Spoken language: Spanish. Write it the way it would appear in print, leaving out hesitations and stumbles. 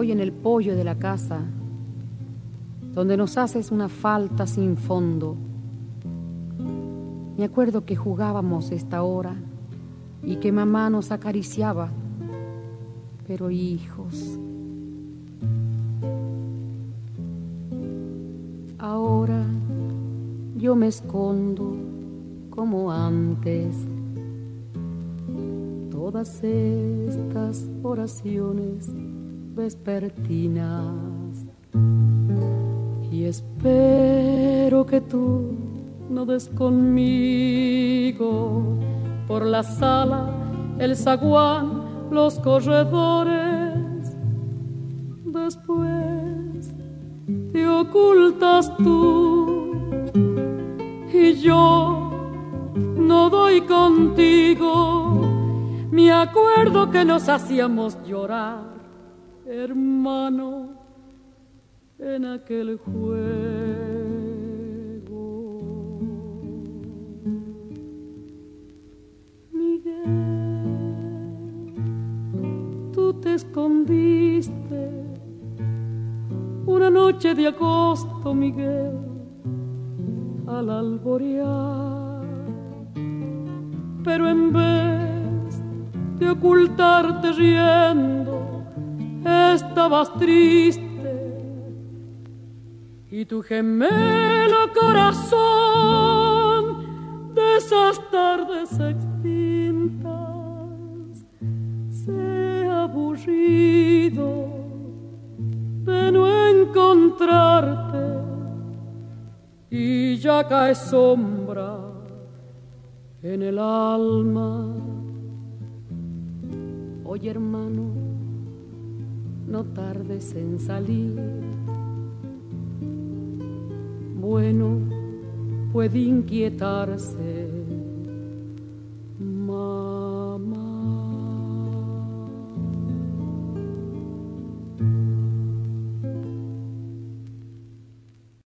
estoy en el pollo de la casa, donde nos haces una falta sin fondo. Me acuerdo que jugábamos esta hora y que mamá nos acariciaba, pero hijos, ahora yo me escondo como antes. Todas estas oraciones vespertinas y espero que tú no des conmigo por la sala, el zaguán, los corredores. Después te ocultas tú y yo no doy contigo. Me acuerdo que nos hacíamos llorar, hermano, en aquel juego. Miguel, tú te escondiste una noche de agosto, Miguel, al alborear, pero en vez de ocultarte riendo, estabas triste, y tu gemelo corazón de esas tardes extintas se ha aburrido de no encontrarte, y ya cae sombra en el alma. Oye, hermano, no tardes en salir. Bueno, puede inquietarse